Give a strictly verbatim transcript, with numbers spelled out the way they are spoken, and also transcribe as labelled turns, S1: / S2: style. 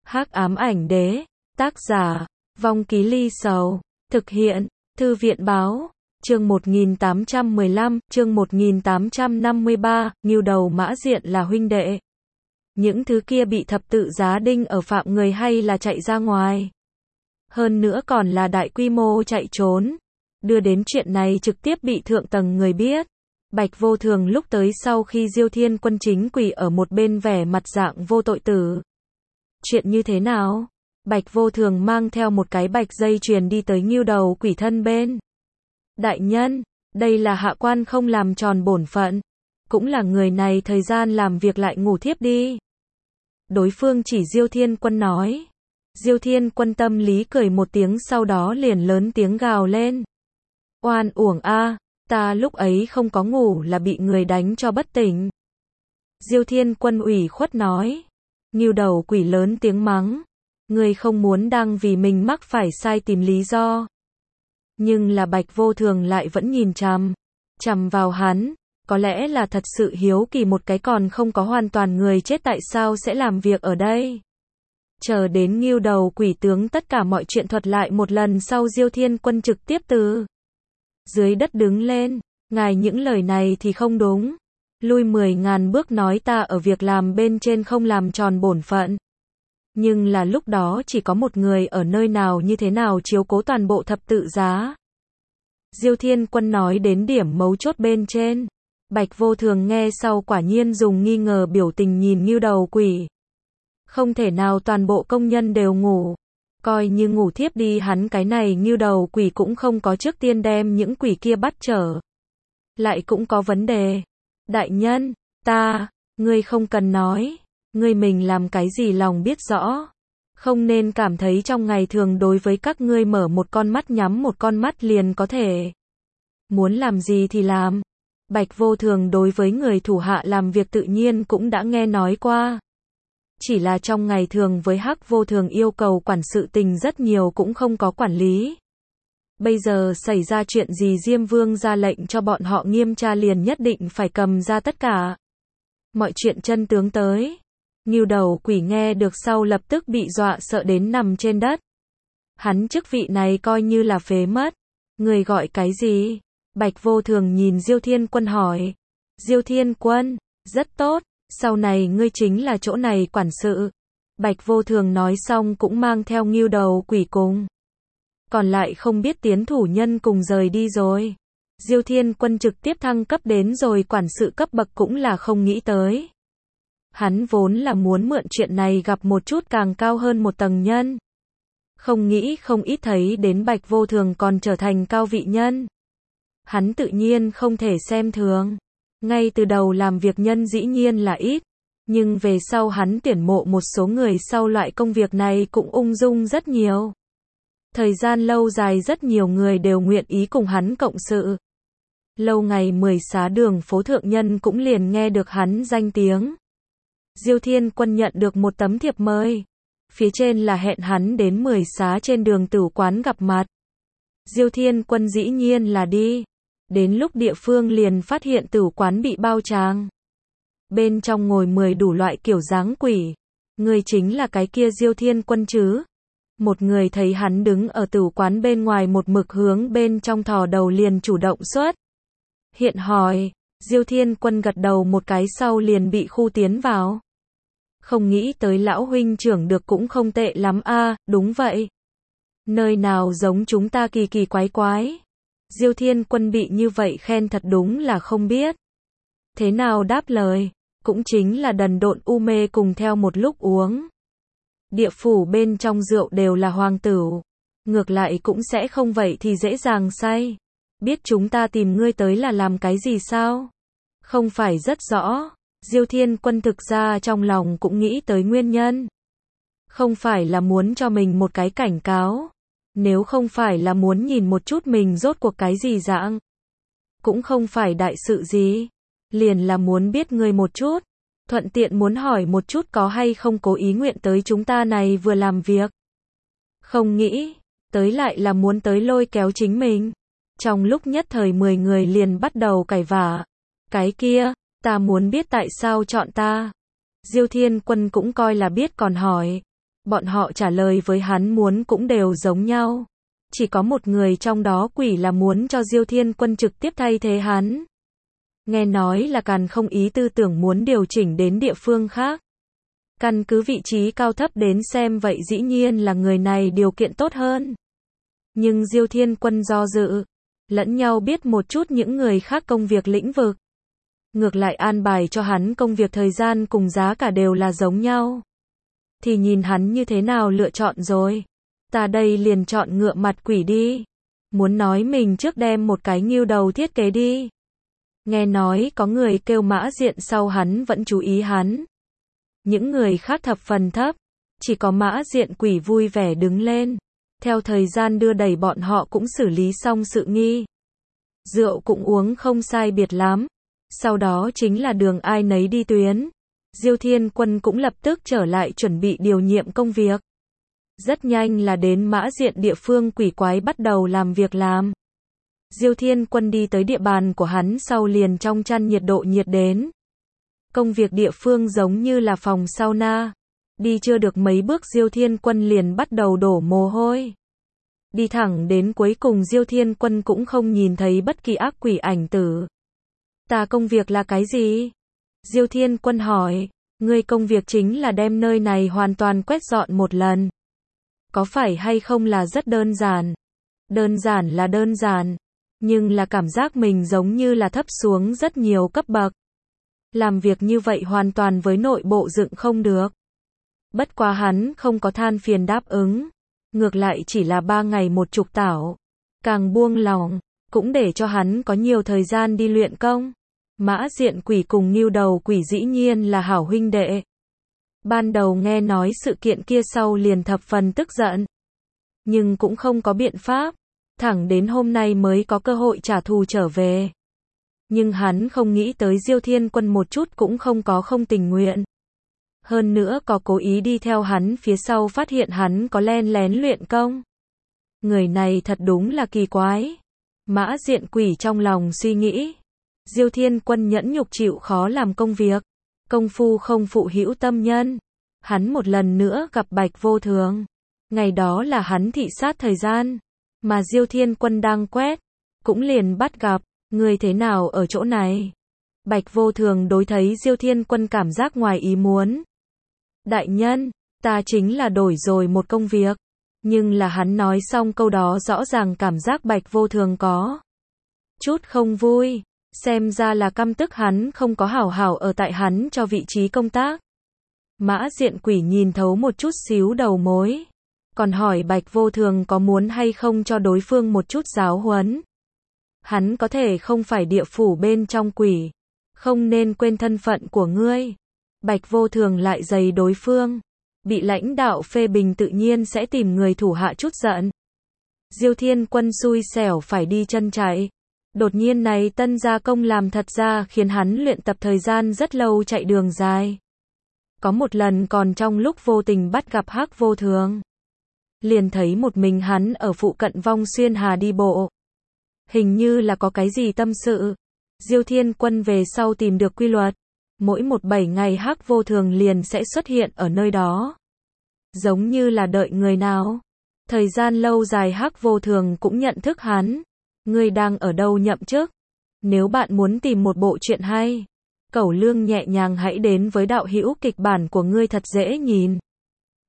S1: Hắc ám ảnh đế, tác giả, Vong Ký Ly Sầu, thực hiện, Thư viện báo, chương một nghìn tám trăm mười lăm, chương một nghìn tám trăm năm mươi ba, Ngưu Đầu Mã Diện là huynh đệ. Những thứ kia bị thập tự giá đinh ở phạm người hay là chạy ra ngoài. Hơn nữa còn là đại quy mô chạy trốn. Đưa đến chuyện này trực tiếp bị thượng tầng người biết. Bạch Vô Thường lúc tới sau khi Diêu Thiên Quân chính quỳ ở một bên vẻ mặt dạng vô tội tử. Chuyện như thế nào? Bạch Vô Thường mang theo một cái bạch dây chuyền đi tới Ngưu Đầu Quỷ thân bên. Đại nhân, đây là hạ quan không làm tròn bổn phận. Cũng là người này thời gian làm việc lại ngủ thiếp đi. Đối phương chỉ Diêu Thiên Quân nói. Diêu Thiên Quân tâm lý cười một tiếng sau đó liền lớn tiếng gào lên. Oan uổng a, ta lúc ấy không có ngủ là bị người đánh cho bất tỉnh. Diêu Thiên Quân ủy khuất nói. Ngưu Đầu Quỷ lớn tiếng mắng. Ngươi không muốn đang vì mình mắc phải sai tìm lý do. Nhưng là Bạch Vô Thường lại vẫn nhìn chằm, chằm vào hắn. Có lẽ là thật sự hiếu kỳ một cái còn không có hoàn toàn người chết tại sao sẽ làm việc ở đây. Chờ đến Ngưu Đầu Quỷ tướng tất cả mọi chuyện thuật lại một lần sau Diêu Thiên Quân trực tiếp từ dưới đất đứng lên. Ngài những lời này thì không đúng. Lui mười ngàn bước nói ta ở việc làm bên trên không làm tròn bổn phận. Nhưng là lúc đó chỉ có một người ở nơi nào như thế nào chiếu cố toàn bộ thập tự giá. Diêu Thiên Quân nói đến điểm mấu chốt bên trên. Bạch Vô Thường nghe sau quả nhiên dùng nghi ngờ biểu tình nhìn Ngưu Đầu Quỷ. Không thể nào toàn bộ công nhân đều ngủ. Coi như ngủ thiếp đi hắn cái này Ngưu Đầu Quỷ cũng không có trước tiên đem những quỷ kia bắt trở. Lại cũng có vấn đề. Đại nhân, ta, ngươi không cần nói. Ngươi mình làm cái gì lòng biết rõ. Không nên cảm thấy trong ngày thường đối với các ngươi mở một con mắt nhắm một con mắt liền có thể. Muốn làm gì thì làm. Bạch Vô Thường đối với người thủ hạ làm việc tự nhiên cũng đã nghe nói qua. Chỉ là trong ngày thường với Hắc Vô Thường yêu cầu quản sự tình rất nhiều cũng không có quản lý. Bây giờ xảy ra chuyện gì Diêm Vương ra lệnh cho bọn họ nghiêm tra liền nhất định phải cầm ra tất cả. Mọi chuyện chân tướng tới. Ngưu Đầu Quỷ nghe được sau lập tức bị dọa sợ đến nằm trên đất. Hắn chức vị này coi như là phế mất. Người gọi cái gì? Bạch Vô Thường nhìn Diêu Thiên Quân hỏi. Diêu Thiên Quân, rất tốt, sau này ngươi chính là chỗ này quản sự. Bạch Vô Thường nói xong cũng mang theo Ngưu Đầu Quỷ cùng. Còn lại không biết tiến thủ nhân cùng rời đi rồi. Diêu Thiên Quân trực tiếp thăng cấp đến rồi quản sự cấp bậc cũng là không nghĩ tới. Hắn vốn là muốn mượn chuyện này gặp một chút càng cao hơn một tầng nhân. Không nghĩ không ít thấy đến Bạch Vô Thường còn trở thành cao vị nhân. Hắn tự nhiên không thể xem thường. Ngay từ đầu làm việc nhân dĩ nhiên là ít. Nhưng về sau hắn tuyển mộ một số người sau loại công việc này cũng ung dung rất nhiều. Thời gian lâu dài rất nhiều người đều nguyện ý cùng hắn cộng sự. Lâu ngày mười xá đường phố thượng nhân cũng liền nghe được hắn danh tiếng. Diêu Thiên Quân nhận được một tấm thiệp mời. Phía trên là hẹn hắn đến mười xá trên đường tử quán gặp mặt. Diêu Thiên Quân dĩ nhiên là đi. Đến lúc địa phương liền phát hiện tử quán bị bao tràng. Bên trong ngồi mười đủ loại kiểu dáng quỷ. Người chính là cái kia Diêu Thiên Quân chứ. Một người thấy hắn đứng ở tử quán bên ngoài một mực hướng bên trong thò đầu liền chủ động xuất hiện hỏi. Diêu Thiên Quân gật đầu một cái sau liền bị khu tiến vào. Không nghĩ tới lão huynh trưởng được cũng không tệ lắm a, à, đúng vậy. Nơi nào giống chúng ta kỳ kỳ quái quái. Diêu Thiên Quân bị như vậy khen thật đúng là không biết. Thế nào đáp lời, cũng chính là đần độn u mê cùng theo một lúc uống. Địa phủ bên trong rượu đều là hoàng tửu. Ngược lại cũng sẽ không vậy thì dễ dàng say. Biết chúng ta tìm ngươi tới là làm cái gì sao? Không phải rất rõ. Diêu Thiên Quân thực ra trong lòng cũng nghĩ tới nguyên nhân. Không phải là muốn cho mình một cái cảnh cáo. Nếu không phải là muốn nhìn một chút mình rốt cuộc cái gì dạng. Cũng không phải đại sự gì. Liền là muốn biết ngươi một chút. Thuận tiện muốn hỏi một chút có hay không cố ý nguyện tới chúng ta này vừa làm việc. Không nghĩ. Tới lại là muốn tới lôi kéo chính mình. Trong lúc nhất thời mười người liền bắt đầu cãi vã. Cái kia, ta muốn biết tại sao chọn ta. Diêu Thiên Quân cũng coi là biết còn hỏi. Bọn họ trả lời với hắn muốn cũng đều giống nhau. Chỉ có một người trong đó quỷ là muốn cho Diêu Thiên Quân trực tiếp thay thế hắn. Nghe nói là Càn không ý tư tưởng muốn điều chỉnh đến địa phương khác. Căn cứ vị trí cao thấp đến xem vậy dĩ nhiên là người này điều kiện tốt hơn. Nhưng Diêu Thiên Quân do dự, lẫn nhau biết một chút những người khác công việc lĩnh vực. Ngược lại an bài cho hắn công việc thời gian cùng giá cả đều là giống nhau. Thì nhìn hắn như thế nào lựa chọn rồi. Ta đây liền chọn ngựa mặt quỷ đi. Muốn nói mình trước đem một cái nghêu đầu thiết kế đi. Nghe nói có người kêu Mã Diện sau hắn vẫn chú ý hắn. Những người khác thập phần thấp. Chỉ có Mã Diện quỷ vui vẻ đứng lên. Theo thời gian đưa đẩy bọn họ cũng xử lý xong sự nghi. Rượu cũng uống không sai biệt lắm. Sau đó chính là đường ai nấy đi tuyến. Diêu Thiên Quân cũng lập tức trở lại chuẩn bị điều nhiệm công việc. Rất nhanh là đến Mã Diện địa phương quỷ quái bắt đầu làm việc làm. Diêu Thiên Quân đi tới địa bàn của hắn sau liền trong chăn nhiệt độ nhiệt đến. Công việc địa phương giống như là phòng sauna. Đi chưa được mấy bước Diêu Thiên Quân liền bắt đầu đổ mồ hôi. Đi thẳng đến cuối cùng Diêu Thiên Quân cũng không nhìn thấy bất kỳ ác quỷ ảnh tử. Ta công việc là cái gì? Diêu Thiên Quân hỏi. Ngươi công việc chính là đem nơi này hoàn toàn quét dọn một lần. Có phải hay không là rất đơn giản? Đơn giản là đơn giản. Nhưng là cảm giác mình giống như là thấp xuống rất nhiều cấp bậc. Làm việc như vậy hoàn toàn với nội bộ dựng không được. Bất quá hắn không có than phiền đáp ứng. Ngược lại chỉ là ba ngày một chục tảo. Càng buông lòng, cũng để cho hắn có nhiều thời gian đi luyện công. Mã Diện quỷ cùng nghêu đầu quỷ dĩ nhiên là hảo huynh đệ. Ban đầu nghe nói sự kiện kia sau liền thập phần tức giận. Nhưng cũng không có biện pháp. Thẳng đến hôm nay mới có cơ hội trả thù trở về. Nhưng hắn không nghĩ tới Diêu Thiên Quân một chút cũng không có không tình nguyện. Hơn nữa có cố ý đi theo hắn phía sau phát hiện hắn có len lén luyện công. Người này thật đúng là kỳ quái. Mã Diện quỷ trong lòng suy nghĩ. Diêu Thiên Quân nhẫn nhục chịu khó làm công việc. Công phu không phụ hữu tâm nhân. Hắn một lần nữa gặp Bạch Vô Thường. Ngày đó là hắn thị sát thời gian. Mà Diêu Thiên Quân đang quét. Cũng liền bắt gặp. Người thế nào ở chỗ này? Bạch Vô Thường đối thấy Diêu Thiên Quân cảm giác ngoài ý muốn. Đại nhân, ta chính là đổi rồi một công việc. Nhưng là hắn nói xong câu đó rõ ràng cảm giác Bạch Vô Thường có chút không vui. Xem ra là căm tức hắn không có hảo hảo ở tại hắn cho vị trí công tác. Mã Diện quỷ nhìn thấu một chút xíu đầu mối. Còn hỏi Bạch Vô Thường có muốn hay không cho đối phương một chút giáo huấn. Hắn có thể không phải địa phủ bên trong quỷ. Không nên quên thân phận của ngươi. Bạch Vô Thường lại giày đối phương. Bị lãnh đạo phê bình tự nhiên sẽ tìm người thủ hạ chút giận. Diêu Thiên Quân xui xẻo phải đi chân chạy. Đột nhiên này tân gia công làm thật ra khiến hắn luyện tập thời gian rất lâu chạy đường dài. Có một lần còn trong lúc vô tình bắt gặp Hắc Vô Thường. Liền thấy một mình hắn ở phụ cận Vong Xuyên Hà đi bộ. Hình như là có cái gì tâm sự. Diêu Thiên Quân về sau tìm được quy luật. Mỗi một bảy ngày Hắc Vô Thường liền sẽ xuất hiện ở nơi đó. Giống như là đợi người nào. Thời gian lâu dài Hắc Vô Thường cũng nhận thức hắn. Ngươi đang ở đâu nhậm chức? Nếu bạn muốn tìm một bộ truyện hay, Cẩu Lương nhẹ nhàng hãy đến với đạo hữu kịch bản của ngươi thật dễ nhìn.